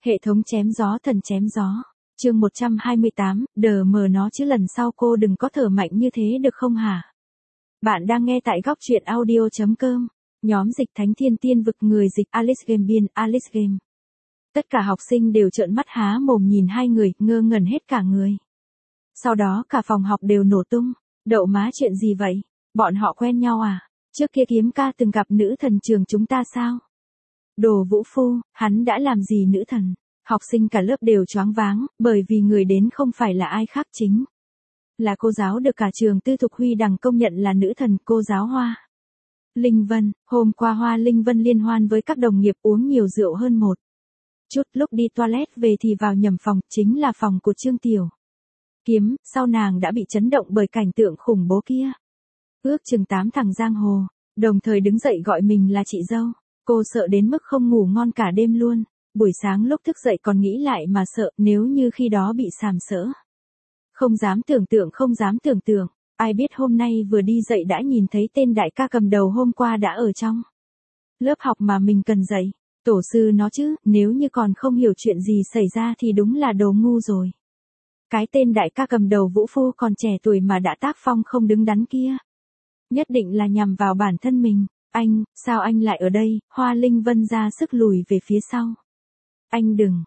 Hệ thống chém gió thần chém gió. Chương 128, đờ mờ nó chứ lần sau cô đừng có thở mạnh như thế được không hả? Bạn đang nghe tại góc truyện audio.com. Nhóm dịch thánh thiên tiên vực người dịch Alice Game biên Alice Game. Tất cả học sinh đều trợn mắt há mồm nhìn hai người, ngơ ngẩn hết cả người. Sau đó cả phòng học đều nổ tung. Đậu má chuyện gì vậy? Bọn họ quen nhau à? Trước kia Kiếm ca từng gặp nữ thần trường chúng ta sao? Đồ vũ phu, hắn đã làm gì nữ thần? Học sinh cả lớp đều choáng váng, bởi vì người đến không phải là ai khác chính là cô giáo được cả trường Tư Thục Huy Đằng công nhận là nữ thần, cô giáo Hoa Linh Vân. Hôm qua Hoa Linh Vân liên hoan với các đồng nghiệp uống nhiều rượu hơn một chút, lúc đi toilet về thì vào nhầm phòng, chính là phòng của Trương Tiểu Kiếm. Sau nàng đã bị chấn động bởi cảnh tượng khủng bố kia. Ước chừng 8 thằng giang hồ đồng thời đứng dậy gọi mình là chị dâu. Cô sợ đến mức không ngủ ngon cả đêm luôn. Buổi sáng lúc thức dậy còn nghĩ lại mà sợ, nếu như khi đó bị sàm sỡ. Không dám tưởng tượng. Ai biết hôm nay vừa đi dậy đã nhìn thấy tên đại ca cầm đầu hôm qua đã ở trong lớp học mà mình cần dạy. Tổ sư nó chứ, nếu như còn không hiểu chuyện gì xảy ra thì đúng là đồ ngu rồi. Cái tên đại ca cầm đầu vũ phu còn trẻ tuổi mà đã tác phong không đứng đắn kia. Nhất định là nhằm vào bản thân mình. Anh, sao anh lại ở đây? Hoa Linh Vân ra sức lùi về phía sau. Anh đừng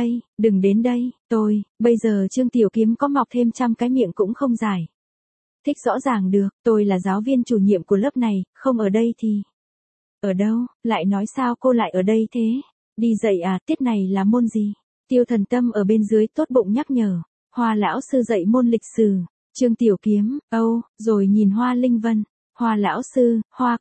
đến đây, bây giờ Trương Tiểu Kiếm có mọc thêm 100 cái miệng cũng không giải thích rõ ràng được, tôi là giáo viên chủ nhiệm của lớp này, không ở đây thì ở đâu? Lại nói sao cô lại ở đây thế? Đi dạy à, tiết này là môn gì? Tiêu Thần Tâm ở bên dưới tốt bụng nhắc nhở. Hoa lão sư dạy môn lịch sử. Trương Tiểu Kiếm, rồi nhìn Hoa Linh Vân. Hoa lão sư, Hoa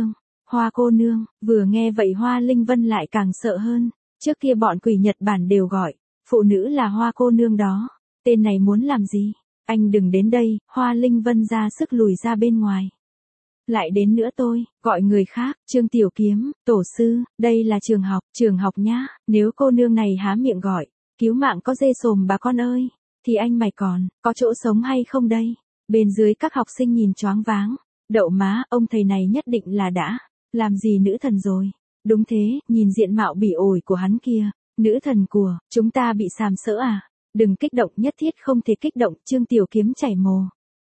cô nương, vừa nghe vậy Hoa Linh Vân lại càng sợ hơn. Trước kia bọn quỷ Nhật Bản đều gọi phụ nữ là Hoa cô nương đó. Tên này muốn làm gì? Anh đừng đến đây. Hoa Linh Vân ra sức lùi ra bên ngoài. Lại đến nữa tôi, gọi người khác. Trương Tiểu Kiếm, tổ sư, đây là trường học nhá. Nếu cô nương này há miệng gọi cứu mạng có dê sồm bà con ơi, thì anh mày còn có chỗ sống hay không đây? Bên dưới các học sinh nhìn choáng váng. Đậu má, ông thầy này nhất định là đã làm gì nữ thần rồi. Đúng thế, nhìn diện mạo bỉ ổi của hắn kia. Nữ thần của chúng ta bị sàm sỡ à? Đừng kích động, nhất thiết không thể kích động. Trương Tiểu Kiếm chảy mồ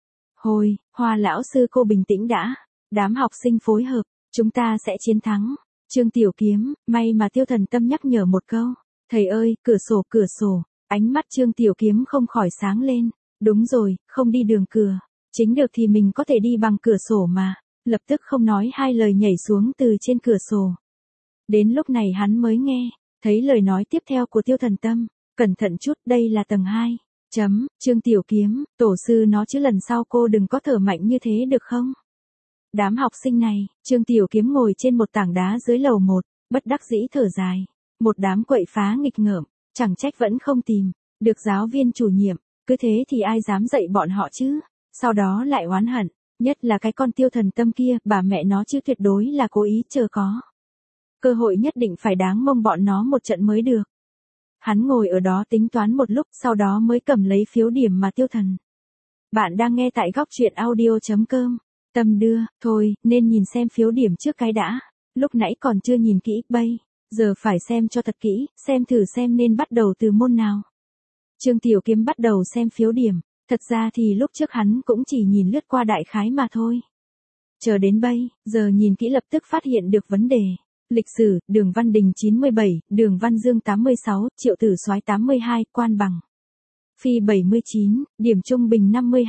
hôi. Hoa lão sư cô bình tĩnh đã. Đám học sinh phối hợp, chúng ta sẽ chiến thắng. Trương Tiểu Kiếm, may mà Tiêu Thần Tâm nhắc nhở một câu. Thầy ơi, cửa sổ. Ánh mắt Trương Tiểu Kiếm không khỏi sáng lên. Đúng rồi, không đi đường cửa chính được thì mình có thể đi bằng cửa sổ mà. Lập tức không nói hai lời nhảy xuống từ trên cửa sổ. Đến lúc này hắn mới nghe thấy lời nói tiếp theo của Tiêu Thần Tâm. Cẩn thận chút, đây là tầng 2. Trương Tiểu Kiếm, tổ sư nó chứ lần sau cô đừng có thở mạnh như thế được không? Đám học sinh này, Trương Tiểu Kiếm ngồi trên một tảng đá dưới lầu 1, bất đắc dĩ thở dài. Một đám quậy phá nghịch ngợm, chẳng trách vẫn không tìm được giáo viên chủ nhiệm, cứ thế thì ai dám dạy bọn họ chứ? Sau đó lại oán hận, nhất là cái con Tiêu Thần Tâm kia, bà mẹ nó chứ tuyệt đối là cố ý chờ có cơ hội nhất định phải đáng mông bọn nó một trận mới được. Hắn ngồi ở đó tính toán một lúc, sau đó mới cầm lấy phiếu điểm mà Tiêu Thần. Bạn đang nghe tại góc truyện audio.com. Tâm đưa, thôi, nên nhìn xem phiếu điểm trước cái đã. Lúc nãy còn chưa nhìn kỹ, bây giờ phải xem cho thật kỹ, xem thử xem nên bắt đầu từ môn nào. Trương Tiểu Kiếm bắt đầu xem phiếu điểm. Thật ra thì lúc trước hắn cũng chỉ nhìn lướt qua đại khái mà thôi. Chờ đến bây giờ nhìn kỹ lập tức phát hiện được vấn đề. Lịch sử, Đường Văn Đình 97, Đường Văn Dương 86, Triệu Tử Soái 82, Quan Bằng Phi 79, điểm trung bình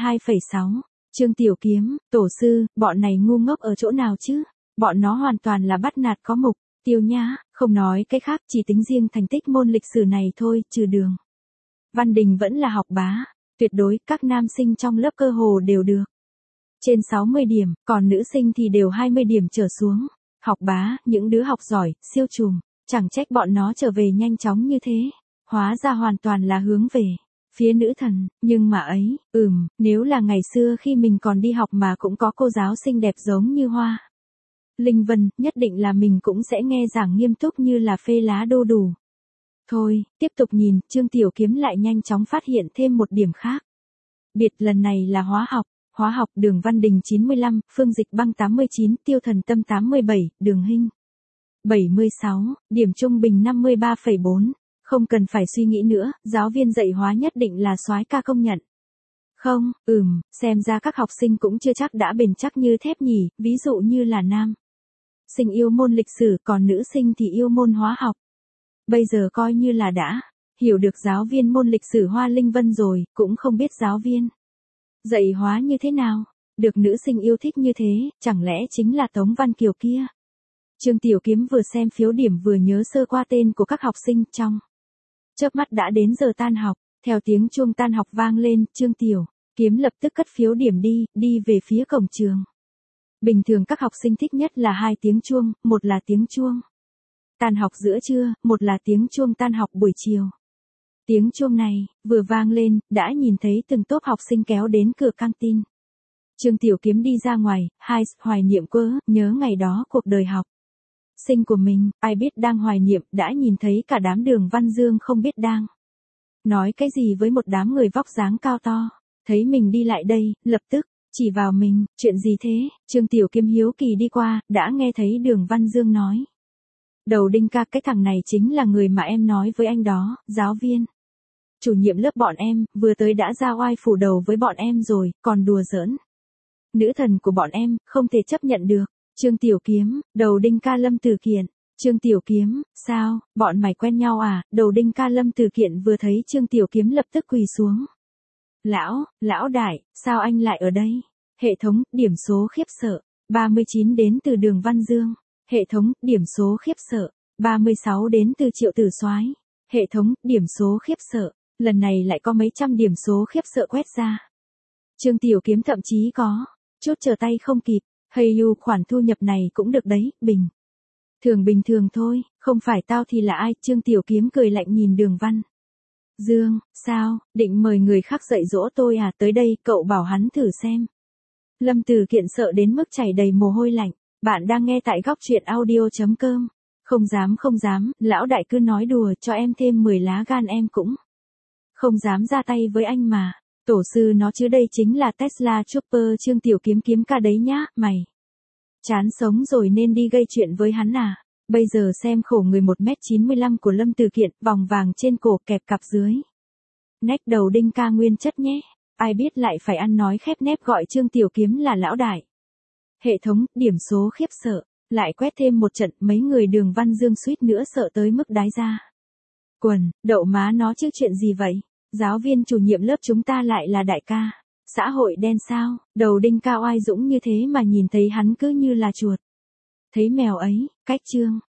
52,6. Trương Tiểu Kiếm, tổ sư, bọn này ngu ngốc ở chỗ nào chứ? Bọn nó hoàn toàn là bắt nạt có mục tiêu nhá, không nói cái khác, chỉ tính riêng thành tích môn lịch sử này thôi, trừ Đường Văn Đình vẫn là học bá. Tuyệt đối, các nam sinh trong lớp cơ hồ đều được trên 60 điểm, còn nữ sinh thì đều 20 điểm trở xuống. Học bá, những đứa học giỏi, siêu trùm, chẳng trách bọn nó trở về nhanh chóng như thế. Hóa ra hoàn toàn là hướng về phía nữ thần, nhưng mà ấy, nếu là ngày xưa khi mình còn đi học mà cũng có cô giáo xinh đẹp giống như Hoa Linh Vân, nhất định là mình cũng sẽ nghe giảng nghiêm túc như là phê lá đô đủ. Thôi, tiếp tục nhìn, Trương Tiểu Kiếm lại nhanh chóng phát hiện thêm một điểm khác. Biệt lần này là hóa học Đường Văn Đình 95, Phương Dịch Băng 89, Tiêu Thần Tâm 87, Đường Hinh 76, điểm trung bình 53,4. Không cần phải suy nghĩ nữa, giáo viên dạy hóa nhất định là soái ca công nhận. Không, xem ra các học sinh cũng chưa chắc đã bền chắc như thép nhỉ, ví dụ như là nam sinh yêu môn lịch sử, còn nữ sinh thì yêu môn hóa học. Bây giờ coi như là đã hiểu được giáo viên môn lịch sử Hoa Linh Vân rồi, cũng không biết giáo viên dạy hóa như thế nào. Được nữ sinh yêu thích như thế, chẳng lẽ chính là Tống Văn Kiều kia. Trương Tiểu Kiếm vừa xem phiếu điểm vừa nhớ sơ qua tên của các học sinh trong. Chớp mắt đã đến giờ tan học, theo tiếng chuông tan học vang lên, Trương Tiểu Kiếm lập tức cất phiếu điểm đi về phía cổng trường. Bình thường các học sinh thích nhất là 2 tiếng chuông, một là tiếng chuông tan học giữa trưa, một là tiếng chuông tan học buổi chiều. Tiếng chuông này vừa vang lên, đã nhìn thấy từng tốp học sinh kéo đến cửa căng tin. Trương Tiểu Kiếm đi ra ngoài, hoài niệm nhớ ngày đó cuộc đời học sinh của mình, ai biết đang hoài niệm, đã nhìn thấy cả đám Đường Văn Dương không biết đang nói cái gì với một đám người vóc dáng cao to. Thấy mình đi lại đây, lập tức chỉ vào mình, chuyện gì thế? Trương Tiểu Kiếm hiếu kỳ đi qua, đã nghe thấy Đường Văn Dương nói. Đầu đinh ca, cái thằng này chính là người mà em nói với anh đó, giáo viên chủ nhiệm lớp bọn em, vừa tới đã ra oai phủ đầu với bọn em rồi, còn đùa giỡn nữ thần của bọn em, không thể chấp nhận được. Trương Tiểu Kiếm, đầu đinh ca Lâm Tử Kiện. Trương Tiểu Kiếm, sao, bọn mày quen nhau à? Đầu đinh ca Lâm Tử Kiện vừa thấy Trương Tiểu Kiếm lập tức quỳ xuống. Lão đại, sao anh lại ở đây? Hệ thống, điểm số khiếp sợ, 39 đến từ Đường Văn Dương. Hệ thống, điểm số khiếp sợ, 36 đến từ Triệu Tử Soái. Hệ thống, điểm số khiếp sợ, lần này lại có mấy trăm điểm số khiếp sợ quét ra. Trương Tiểu Kiếm thậm chí có chút trở tay không kịp. Khoản thu nhập này cũng được đấy, bình thường thôi, không phải tao thì là ai? Trương Tiểu Kiếm cười lạnh nhìn Đường Văn Dương, sao, định mời người khác dạy dỗ tôi à? Tới đây, cậu bảo hắn thử xem. Lâm Tử Kiện sợ đến mức chảy đầy mồ hôi lạnh. Bạn đang nghe tại góc truyện audio.com. Không dám, lão đại cứ nói đùa, cho em thêm 10 lá gan em cũng không dám ra tay với anh mà. Tổ sư nó chứ, đây chính là Tesla Chopper. Trương Tiểu Kiếm ca đấy nhá, mày chán sống rồi nên đi gây chuyện với hắn à? Bây giờ xem khổ người 1m95 của Lâm Tử Kiện, vòng vàng trên cổ kẹp cặp dưới nách, đầu đinh ca nguyên chất nhé. Ai biết lại phải ăn nói khép nép gọi Trương Tiểu Kiếm là lão đại. Hệ thống, điểm số khiếp sợ, lại quét thêm một trận, mấy người Đường Văn Dương suýt nữa sợ tới mức đái ra quần. Đậu má nó chứ, chuyện gì vậy? Giáo viên chủ nhiệm lớp chúng ta lại là đại ca xã hội đen sao? Đầu đinh ca oai dũng như thế mà nhìn thấy hắn cứ như là chuột thấy mèo ấy. Cách chương